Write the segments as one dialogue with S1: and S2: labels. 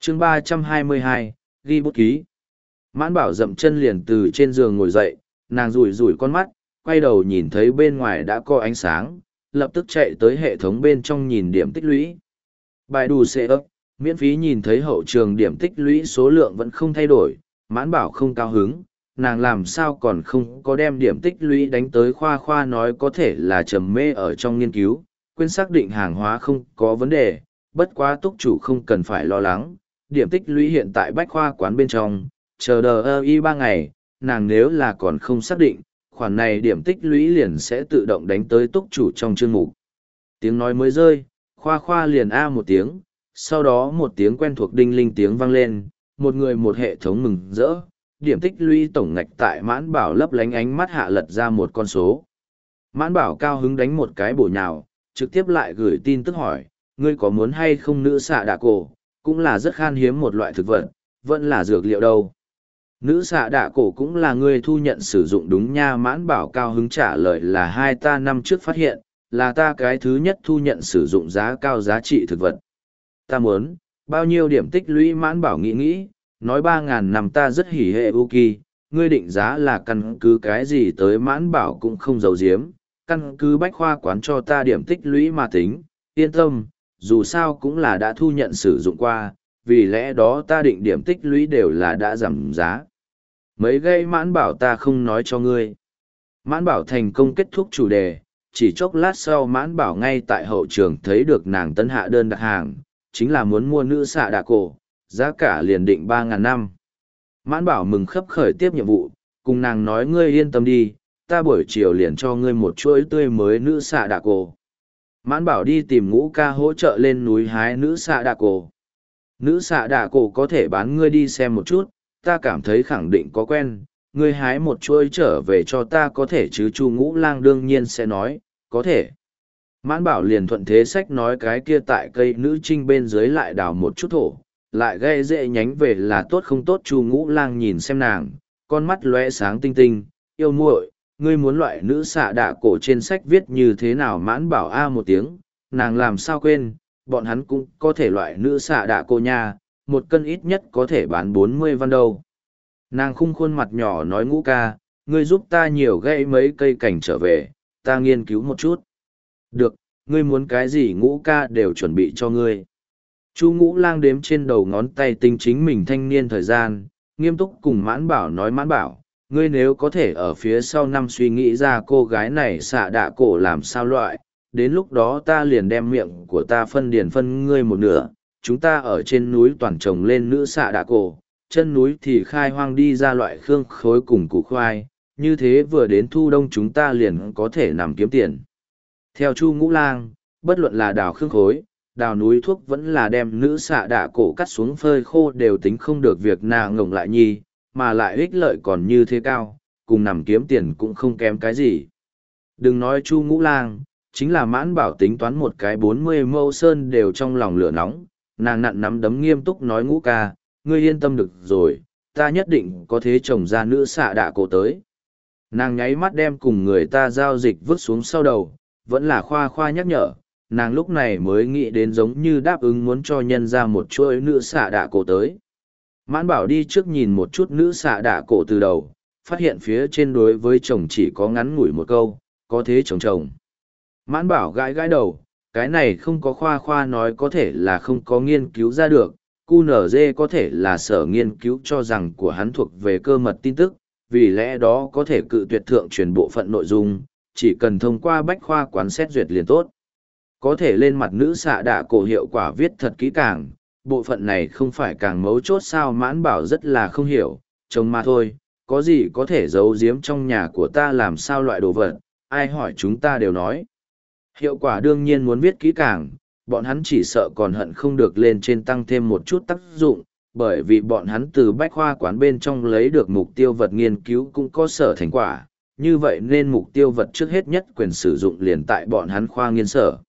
S1: chương 322, ghi bút ký. Mãn Bảo dậm chân liền từ trên giường ngồi dậy, nàng rủi rủi con mắt, quay đầu nhìn thấy bên ngoài đã có ánh sáng, lập tức chạy tới hệ thống bên trong nhìn điểm tích lũy. Bài đủ xe ấp, miễn phí nhìn thấy hậu trường điểm tích lũy số lượng vẫn không thay đổi, Mãn Bảo không cao hứng, nàng làm sao còn không có đem điểm tích lũy đánh tới khoa khoa nói có thể là trầm mê ở trong nghiên cứu, quên xác định hàng hóa không có vấn đề, bất quá túc chủ không cần phải lo lắng, điểm tích lũy hiện tại bách khoa quán bên trong, chờ đợi y 3 ngày, nàng nếu là còn không xác định, khoản này điểm tích lũy liền sẽ tự động đánh tới túc chủ trong chương mục. Tiếng nói mới rơi, khoa khoa liền a một tiếng, sau đó một tiếng quen thuộc đinh linh tiếng vang lên, một người một hệ thống mừng rỡ, điểm tích lũy tổng ngạch tại Mãn Bảo lấp lánh ánh mắt hạ lật ra một con số. Mãn Bảo cao hứng đánh một cái bổ nhào, trực tiếp lại gửi tin tức hỏi, ngươi có muốn hay không nữ xạ đạ cổ, cũng là rất khan hiếm một loại thực vật, vẫn là dược liệu đâu. Nữ xạ đạ cổ cũng là ngươi thu nhận sử dụng đúng nha. Mãn Bảo cao hứng trả lời là hai ta năm trước phát hiện, là ta cái thứ nhất thu nhận sử dụng giá cao giá trị thực vật. Ta muốn, bao nhiêu điểm tích lũy? Mãn Bảo nghĩ, nói 3.000 năm ta rất hỉ hệ u kỳ, ngươi định giá là căn cứ cái gì tới? Mãn Bảo cũng không giấu giếm, căn cứ bách khoa quán cho ta điểm tích lũy mà tính, yên tâm, dù sao cũng là đã thu nhận sử dụng qua, vì lẽ đó ta định điểm tích lũy đều là đã giảm giá. Mấy gây? Mãn Bảo ta không nói cho ngươi. Mãn Bảo thành công kết thúc chủ đề, chỉ chốc lát sau Mãn Bảo ngay tại hậu trường thấy được nàng tân hạ đơn đặt hàng, chính là muốn mua nữ xạ đạ cổ, giá cả liền định 3.000 năm. Mãn Bảo mừng khấp khởi tiếp nhiệm vụ, cùng nàng nói ngươi yên tâm đi, ta buổi chiều liền cho ngươi một chuỗi tươi mới nữ xạ đạ cổ. Mãn Bảo đi tìm Ngũ Ca hỗ trợ lên núi hái nữ xạ đạ cổ. Nữ xạ đạ cổ có thể bán ngươi đi xem một chút, ta cảm thấy khẳng định có quen, ngươi hái một chuỗi trở về cho ta có thể chứ? Chu Ngũ Lang đương nhiên sẽ nói, có thể. Mãn Bảo liền thuận thế sách nói cái kia tại cây nữ trinh bên dưới lại đào một chút thổ, lại gây dễ nhánh về là tốt không tốt? Chu Ngũ Lang nhìn xem nàng, con mắt lóe sáng tinh tinh, yêu muội, ngươi muốn loại nữ xạ đạ cổ trên sách viết như thế nào? Mãn Bảo a một tiếng, nàng làm sao quên, bọn hắn cũng có thể loại nữ xạ đạ cổ nha, một cân ít nhất có thể bán 40 văn đâu. Nàng khung khuôn mặt nhỏ nói Ngũ Ca, ngươi giúp ta nhiều gãy mấy cây cảnh trở về, ta nghiên cứu một chút. Được, ngươi muốn cái gì Ngũ Ca đều chuẩn bị cho ngươi. Chu Ngũ Lang đếm trên đầu ngón tay tính chính mình thanh niên thời gian, nghiêm túc cùng Mãn Bảo nói, Mãn Bảo, ngươi nếu có thể ở phía sau năm suy nghĩ ra cô gái này xạ đạ cổ làm sao loại, đến lúc đó ta liền đem miệng của ta phân điền phân ngươi một nửa, chúng ta ở trên núi toàn trồng lên nữ xạ đạ cổ, chân núi thì khai hoang đi ra loại khương khối cùng củ khoai, như thế vừa đến thu đông chúng ta liền có thể nằm kiếm tiền. Theo Chu Ngũ Lang, bất luận là đào khương khối, đào núi thuốc vẫn là đem nữ xạ đạ cổ cắt xuống phơi khô đều tính không được việc nào ngồng lại nhi, mà lại ích lợi còn như thế cao, cùng nằm kiếm tiền cũng không kém cái gì. Đừng nói Chu Ngũ Lang, chính là Mãn Bảo tính toán một cái 40 mâu sơn đều trong lòng lửa nóng, nàng nặn nắm đấm nghiêm túc nói, Ngũ Ca, ngươi yên tâm được rồi, ta nhất định có thế trồng ra nữ xạ đạ cổ tới. Nàng nháy mắt đem cùng người ta giao dịch vứt xuống sau đầu, vẫn là khoa khoa nhắc nhở, nàng lúc này mới nghĩ đến giống như đáp ứng muốn cho nhân ra một chuỗi nữ xạ đạ cổ tới. Mãn Bảo đi trước nhìn một chút nữ xạ đạ cổ từ đầu, phát hiện phía trên đối với chồng chỉ có ngắn ngủi một câu, có thế chồng. Mãn Bảo gãi gãi đầu, cái này không có khoa khoa nói có thể là không có nghiên cứu ra được, QNZ có thể là sở nghiên cứu cho rằng của hắn thuộc về cơ mật tin tức, vì lẽ đó có thể cự tuyệt thượng truyền bộ phận nội dung, chỉ cần thông qua bách khoa quán xét duyệt liền tốt. Có thể lên mặt nữ xạ đạ cổ hiệu quả viết thật kỹ càng, bộ phận này không phải càng mấu chốt sao? Mãn Bảo rất là không hiểu, chồng mà thôi, có gì có thể giấu giếm trong nhà của ta làm sao loại đồ vật, ai hỏi chúng ta đều nói. Hiệu quả đương nhiên muốn viết kỹ càng, bọn hắn chỉ sợ còn hận không được lên trên tăng thêm một chút tác dụng, bởi vì bọn hắn từ bách khoa quán bên trong lấy được mục tiêu vật nghiên cứu cũng có sở thành quả, như vậy nên mục tiêu vật trước hết nhất quyền sử dụng liền tại bọn hắn khoa nghiên sở.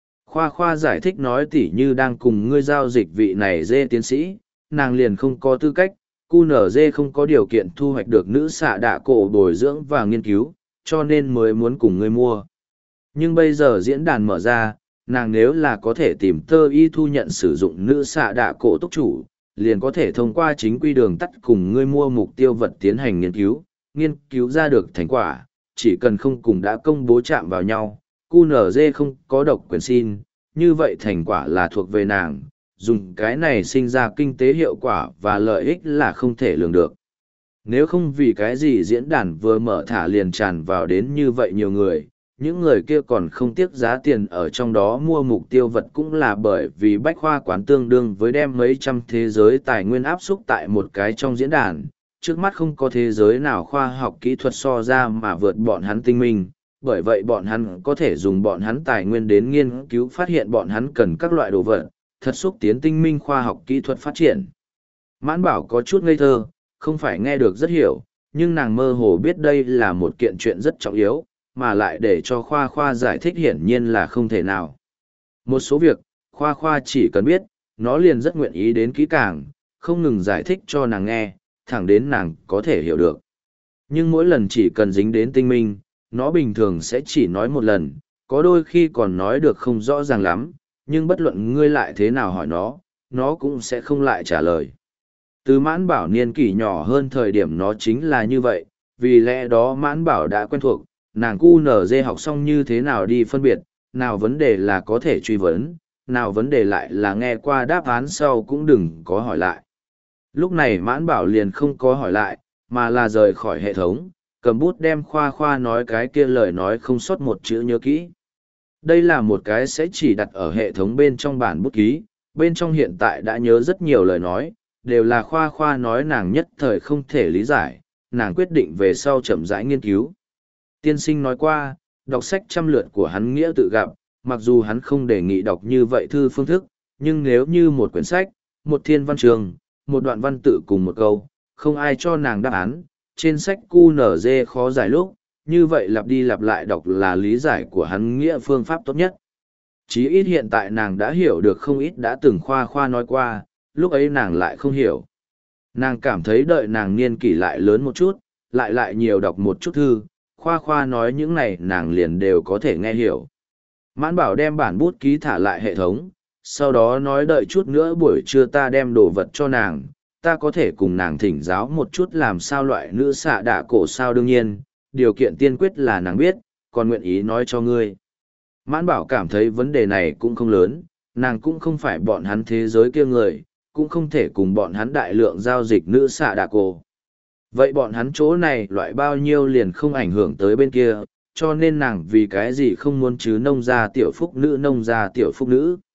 S1: Khoa giải thích nói tỉ như đang cùng ngươi giao dịch vị này dê tiến sĩ, nàng liền không có tư cách, QNZ không có điều kiện thu hoạch được nữ xạ đạ cổ bồi dưỡng và nghiên cứu, cho nên mới muốn cùng ngươi mua. Nhưng bây giờ diễn đàn mở ra, nàng nếu là có thể tìm tơ y thu nhận sử dụng nữ xạ đạ cổ túc chủ, liền có thể thông qua chính quy đường tắt cùng ngươi mua mục tiêu vật tiến hành nghiên cứu ra được thành quả, chỉ cần không cùng đã công bố chạm vào nhau, QNZ không có độc quyền xin, như vậy thành quả là thuộc về nàng, dùng cái này sinh ra kinh tế hiệu quả và lợi ích là không thể lường được. Nếu không vì cái gì diễn đàn vừa mở thả liền tràn vào đến như vậy nhiều người, những người kia còn không tiếc giá tiền ở trong đó mua mục tiêu vật cũng là bởi vì bách khoa quán tương đương với đem mấy trăm thế giới tài nguyên áp xúc tại một cái trong diễn đàn. Trước mắt không có thế giới nào khoa học kỹ thuật so ra mà vượt bọn hắn tinh minh, bởi vậy bọn hắn có thể dùng bọn hắn tài nguyên đến nghiên cứu phát hiện bọn hắn cần các loại đồ vật, thật xúc tiến tinh minh khoa học kỹ thuật phát triển. Mãn Bảo có chút ngây thơ, không phải nghe được rất hiểu, nhưng nàng mơ hồ biết đây là một kiện chuyện rất trọng yếu, mà lại để cho Khoa Khoa giải thích hiển nhiên là không thể nào. Một số việc, Khoa Khoa chỉ cần biết, nó liền rất nguyện ý đến kỹ càng, không ngừng giải thích cho nàng nghe, thẳng đến nàng có thể hiểu được. Nhưng mỗi lần chỉ cần dính đến tinh minh, nó bình thường sẽ chỉ nói một lần, có đôi khi còn nói được không rõ ràng lắm, nhưng bất luận ngươi lại thế nào hỏi nó cũng sẽ không lại trả lời. Từ Mãn Bảo niên kỷ nhỏ hơn thời điểm nó chính là như vậy, vì lẽ đó Mãn Bảo đã quen thuộc, nàng QNZ học xong như thế nào đi phân biệt, nào vấn đề là có thể truy vấn, nào vấn đề lại là nghe qua đáp án sau cũng đừng có hỏi lại. Lúc này Mãn Bảo liền không có hỏi lại, mà là rời khỏi hệ thống, cầm bút đem Khoa Khoa nói cái kia lời nói không sót một chữ nhớ kỹ. Đây là một cái sẽ chỉ đặt ở hệ thống bên trong bản bút ký, bên trong hiện tại đã nhớ rất nhiều lời nói, đều là Khoa Khoa nói nàng nhất thời không thể lý giải, nàng quyết định về sau chậm rãi nghiên cứu. Tiên sinh nói qua, đọc sách trăm lượt của hắn nghĩa tự gặp, mặc dù hắn không đề nghị đọc như vậy thư phương thức, nhưng nếu như một quyển sách, một thiên văn trường, một đoạn văn tự cùng một câu, không ai cho nàng đáp án, trên sách QNZ khó giải lúc, như vậy lặp đi lặp lại đọc là lý giải của hắn nghĩa phương pháp tốt nhất. Chí ít hiện tại nàng đã hiểu được không ít đã từng Khoa Khoa nói qua, lúc ấy nàng lại không hiểu. Nàng cảm thấy đợi nàng niên kỷ lại lớn một chút, lại nhiều đọc một chút thư, Khoa Khoa nói những này nàng liền đều có thể nghe hiểu. Mãn Bảo đem bản bút ký thả lại hệ thống, sau đó nói đợi chút nữa buổi trưa ta đem đồ vật cho nàng, ta có thể cùng nàng thỉnh giáo một chút làm sao loại nữ xạ đạ cổ sao đương nhiên, điều kiện tiên quyết là nàng biết, còn nguyện ý nói cho ngươi. Mãn Bảo cảm thấy vấn đề này cũng không lớn, nàng cũng không phải bọn hắn thế giới kia người, cũng không thể cùng bọn hắn đại lượng giao dịch nữ xạ đạ cổ. Vậy bọn hắn chỗ này loại bao nhiêu liền không ảnh hưởng tới bên kia, cho nên nàng vì cái gì không muốn chứ nông gia tiểu phúc nữ.